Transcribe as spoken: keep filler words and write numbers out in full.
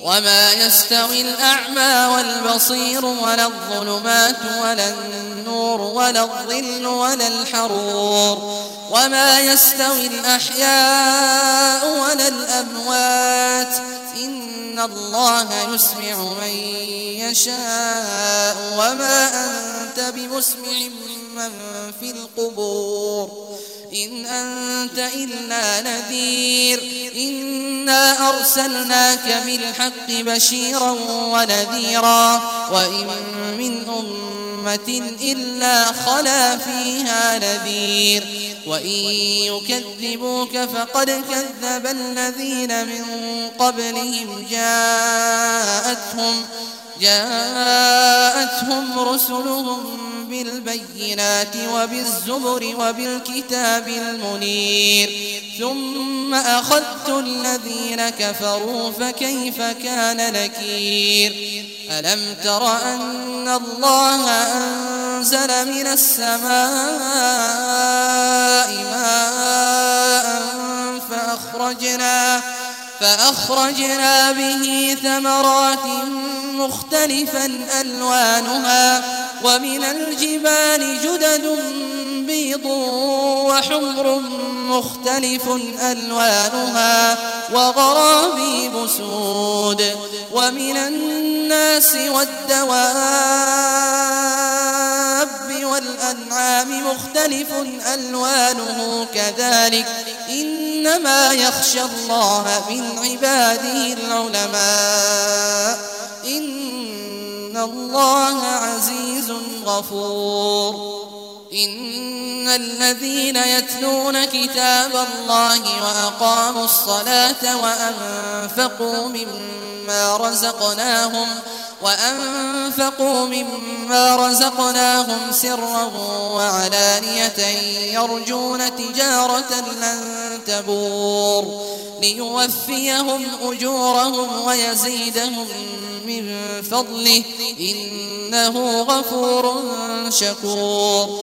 وما يستوي الأعمى والبصير ولا الظلمات ولا النور ولا الظل ولا الحرور وما يستوي الأحياء ولا الأموات إن الله يسمع من يشاء وما أنت بمسمع من في القبور إن أنت إلا نذير إنا أرسلناك بالحق بشيرا ونذيرا وإن من أمة إلا خلا فيها نذير وإن يكذبوك فقد كذب الذين من قبلهم جاءتهم جاءتهم رسلهم بالبينات وبالزبر وبالكتاب المنير ثم أخذت الذين كفروا فكيف كان نكير ألم تر أن الله أنزل من السماء ماء فأخرجنا فأخرجنا به ثمرات مختلفا ألوانها ومن الجبال جدد بيض وحمر مختلف ألوانها وغرابيب سود ومن الناس والدواب والأنعام مختلف ألوانه كذلك إنما يخشى الله من عباده العلماء إن الله عزيز غفور إن الذين يتلون كتاب الله وأقاموا الصلاة وأنفقوا مما رزقناهم وأنفقوا مما رزقناهم سرا وعلانية يرجون تجارة لن تبور ليوفيهم أجورهم ويزيدهم من فضله إنه غفور شكور